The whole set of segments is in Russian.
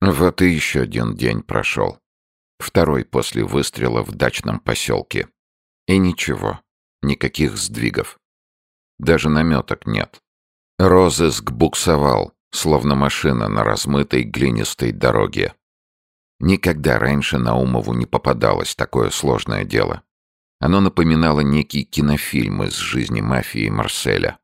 Вот и еще один день прошел. Второй после выстрела в дачном поселке. И ничего, никаких сдвигов. Даже наметок нет. Розыск буксовал, словно машина на размытой глинистой дороге. Никогда раньше Наумову не попадалось такое сложное дело. Оно напоминало некий кинофильм из жизни мафии Марселя.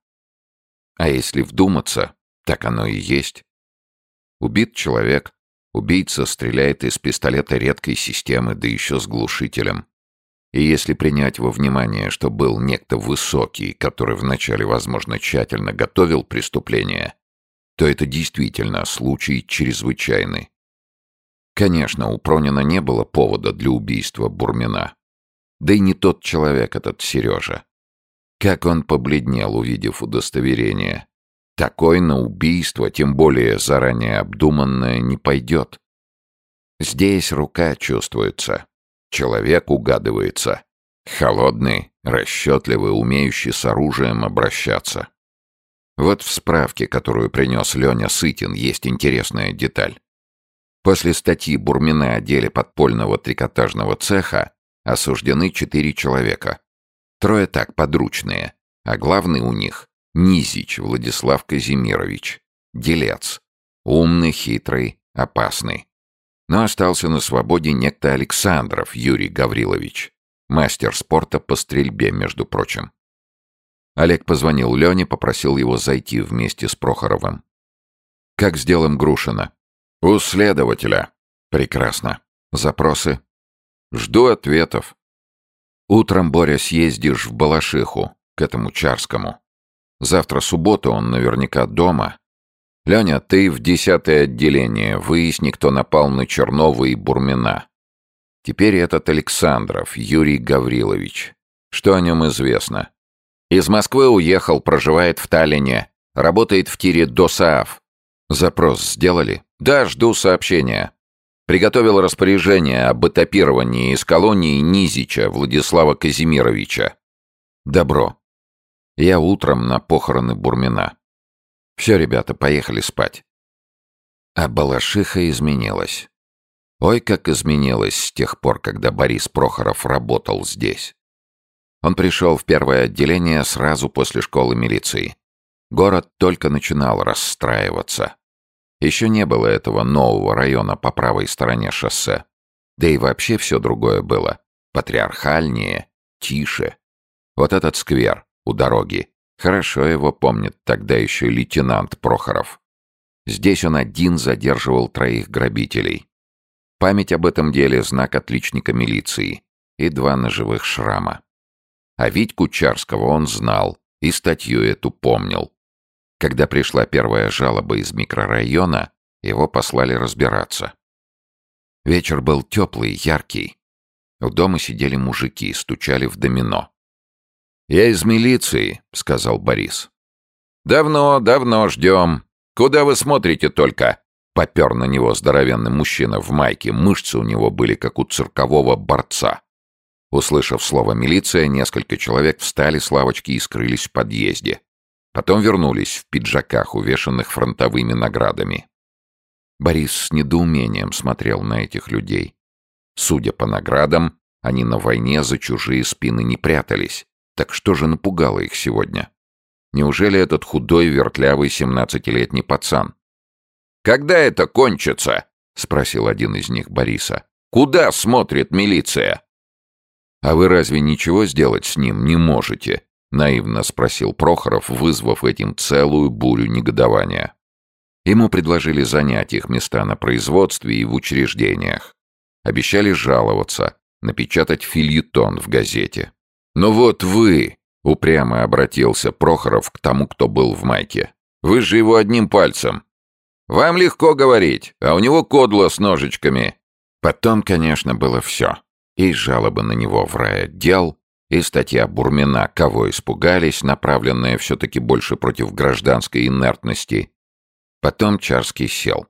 А если вдуматься, так оно и есть. Убит человек, убийца стреляет из пистолета редкой системы, да еще с глушителем. И если принять во внимание, что был некто высокий, который вначале, возможно, тщательно готовил преступление, то это действительно случай чрезвычайный. Конечно, у Пронина не было повода для убийства Бурмина. Да и не тот человек этот Сережа. Как он побледнел, увидев удостоверение. Такой на убийство, тем более заранее обдуманное, не пойдет. Здесь рука чувствуется. Человек угадывается. Холодный, расчетливый, умеющий с оружием обращаться. Вот в справке, которую принес Леня Сытин, есть интересная деталь. После статьи Бурмина о деле подпольного трикотажного цеха осуждены 4 человека. 3 так, подручные, а главный у них — Низич Владислав Казимирович, делец. Умный, хитрый, опасный. Но остался на свободе некто Александров Юрий Гаврилович, мастер спорта по стрельбе, между прочим. Олег позвонил Лене, попросил его зайти вместе с Прохоровым. «Как с делом Грушина?» «У следователя». «Прекрасно. Запросы?» «Жду ответов». «Утром, Боря, съездишь в Балашиху, к этому Чарскому. Завтра суббота, он наверняка дома. Леня, ты в 10-е отделение, выясни, кто напал на Чернова и Бурмина. Теперь этот Александров, Юрий Гаврилович. Что о нем известно?» «Из Москвы уехал, проживает в Таллине. Работает в тире ДОСААФ». «Запрос сделали?» «Да, жду сообщения. Приготовил распоряжение об этапировании из колонии Низича Владислава Казимировича». «Добро. Я утром на похороны Бурмина. Все, ребята, поехали спать». А Балашиха изменилась. Ой, как изменилась с тех пор, когда Борис Прохоров работал здесь. Он пришел в 1-е отделение сразу после школы милиции. Город только начинал расстраиваться. Еще не было этого нового района по правой стороне шоссе. Да и вообще все другое было. Патриархальнее, тише. Вот этот сквер у дороги. Хорошо его помнит тогда еще лейтенант Прохоров. Здесь он один задерживал 3 грабителей. Память об этом деле — знак отличника милиции. И 2 ножевых шрама. А Витьку Чарского он знал и статью эту помнил. Когда пришла первая жалоба из микрорайона, его послали разбираться. Вечер был теплый, яркий. У дома сидели мужики, стучали в домино. «Я из милиции», — сказал Борис. «Давно, давно ждем. Куда вы смотрите только?» Попер на него здоровенный мужчина в майке, мышцы у него были, как у циркового борца. Услышав слово «милиция», несколько человек встали с лавочки и скрылись в подъезде. Потом вернулись в пиджаках, увешанных фронтовыми наградами. Борис с недоумением смотрел на этих людей. Судя по наградам, они на войне за чужие спины не прятались. Так что же напугало их сегодня? Неужели этот худой, вертлявый 17-летний пацан? «Когда это кончится?» — спросил один из них Бориса. «Куда смотрит милиция?» «А вы разве ничего сделать с ним не можете?» — наивно спросил Прохоров, вызвав этим целую бурю негодования. Ему предложили занять их места на производстве и в учреждениях. Обещали жаловаться, напечатать фельетон в газете. «Ну вот вы!» — упрямо обратился Прохоров к тому, кто был в майке. «Вы же его одним пальцем. Вам легко говорить, а у него кодло с ножичками». Потом, конечно, было все. И жалобы на него в райотдел, и статья Бурмина «Кого испугались», направленная все-таки больше против гражданской инертности. Потом Чарский сел.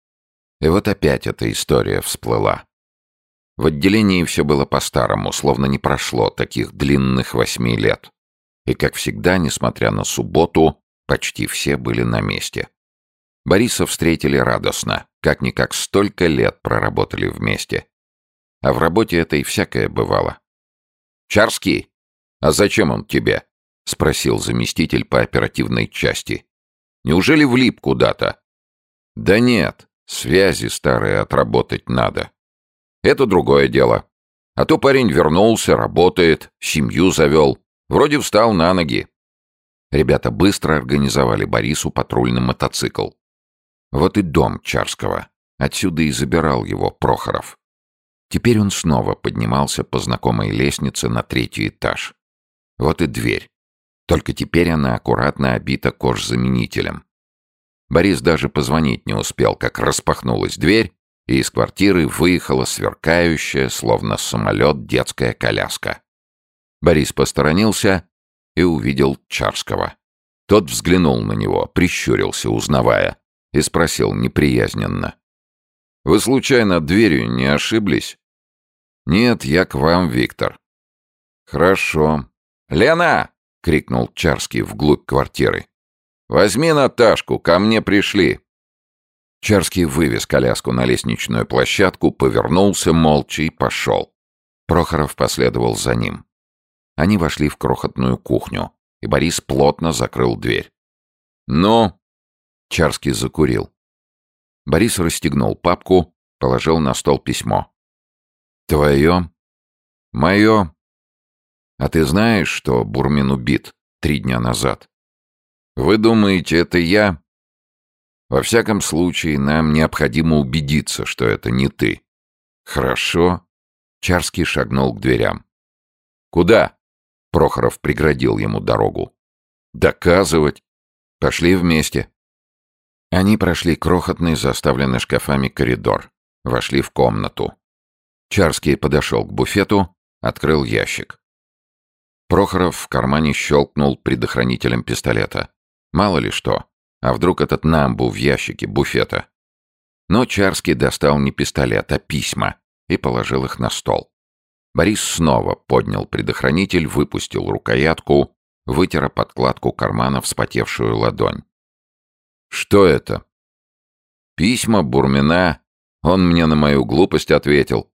И вот опять эта история всплыла. В отделении все было по-старому, словно не прошло таких длинных 8 лет. И, как всегда, несмотря на субботу, почти все были на месте. Бориса встретили радостно. Как-никак столько лет проработали вместе. А в работе этой всякое бывало. «Чарский, а зачем он тебе?» — спросил заместитель по оперативной части. «Неужели влип куда-то?» «Да нет, связи старые отработать надо. Это другое дело. А то парень вернулся, работает, семью завел. Вроде встал на ноги». Ребята быстро организовали Борису патрульный мотоцикл. Вот и дом Чарского. Отсюда и забирал его Прохоров. Теперь он снова поднимался по знакомой лестнице на 3-й этаж. Вот и дверь. Только теперь она аккуратно обита кожзаменителем. Борис даже позвонить не успел, как распахнулась дверь, и из квартиры выехала сверкающая, словно самолет, детская коляска. Борис посторонился и увидел Чарского. Тот взглянул на него, прищурился, узнавая, и спросил неприязненно. «Вы случайно дверью не ошиблись?» «Нет, я к вам, Виктор». «Хорошо». «Лена!» — крикнул Чарский вглубь квартиры. «Возьми Наташку, ко мне пришли». Чарский вывез коляску на лестничную площадку, повернулся молча и пошел. Прохоров последовал за ним. Они вошли в крохотную кухню, и Борис плотно закрыл дверь. «Ну?» — Чарский закурил. Борис расстегнул папку, положил на стол письмо. «Твое?» «Мое. А ты знаешь, что Бурмин убит 3 дня назад? Вы думаете, это я? Во всяком случае, нам необходимо убедиться, что это не ты». «Хорошо». Чарский шагнул к дверям. «Куда?» — Прохоров преградил ему дорогу. «Доказывать. Пошли вместе». Они прошли крохотный, заставленный шкафами коридор. Вошли в комнату. Чарский подошел к буфету, открыл ящик. Прохоров в кармане щелкнул предохранителем пистолета. Мало ли что. А вдруг этот намбу в ящике буфета? Но Чарский достал не пистолет, а письма и положил их на стол. Борис снова поднял предохранитель, выпустил рукоятку, вытер о подкладку кармана вспотевшую ладонь. «Что это?» «Письма Бурмина. Он мне на мою глупость ответил.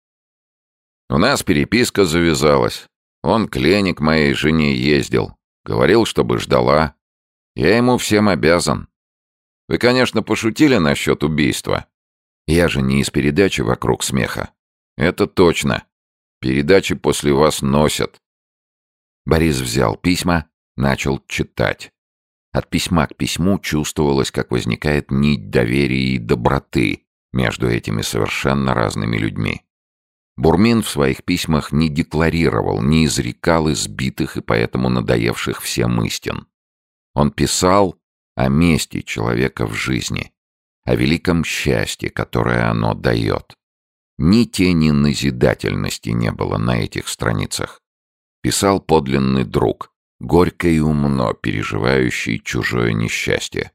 У нас переписка завязалась. Он к Лене, к моей жене, ездил. Говорил, чтобы ждала. Я ему всем обязан. Вы, конечно, пошутили насчет убийства. Я же не из передачи «Вокруг смеха». Это точно. Передачи после вас носят». Борис взял письма, начал читать. От письма к письму чувствовалось, как возникает нить доверия и доброты между этими совершенно разными людьми. Бурмин в своих письмах не декларировал, не изрекал избитых и поэтому надоевших всем истин. Он писал о месте человека в жизни, о великом счастье, которое оно дает. Ни тени назидательности не было на этих страницах. Писал подлинный друг, горько и умно переживающий чужое несчастье.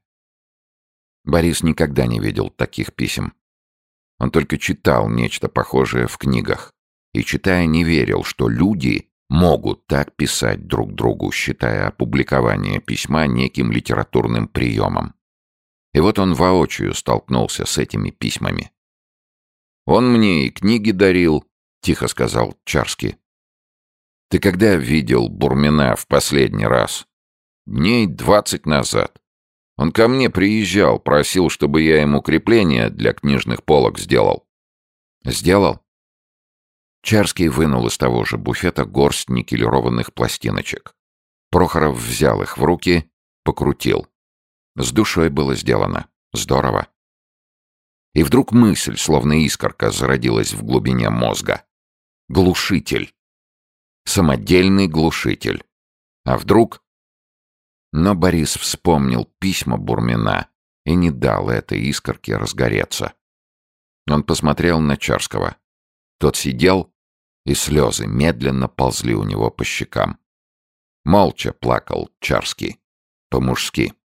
Борис никогда не видел таких писем. Он только читал нечто похожее в книгах. И, читая, не верил, что люди могут так писать друг другу, считая опубликование письма неким литературным приемом. И вот он воочию столкнулся с этими письмами. «Он мне и книги дарил», — тихо сказал Чарский. «Ты когда видел Бурмина в последний раз?» «Дней 20 назад. Он ко мне приезжал, просил, чтобы я ему крепление для книжных полок сделал». «Сделал?» Чарский вынул из того же буфета горсть никелированных пластиночек. Прохоров взял их в руки, покрутил. С душой было сделано. Здорово. И вдруг мысль, словно искорка, зародилась в глубине мозга. Глушитель. Самодельный глушитель. А вдруг... Но Борис вспомнил письма Бурмина и не дал этой искорке разгореться. Он посмотрел на Чарского. Тот сидел, и слезы медленно ползли у него по щекам. Молча плакал Чарский. По-мужски.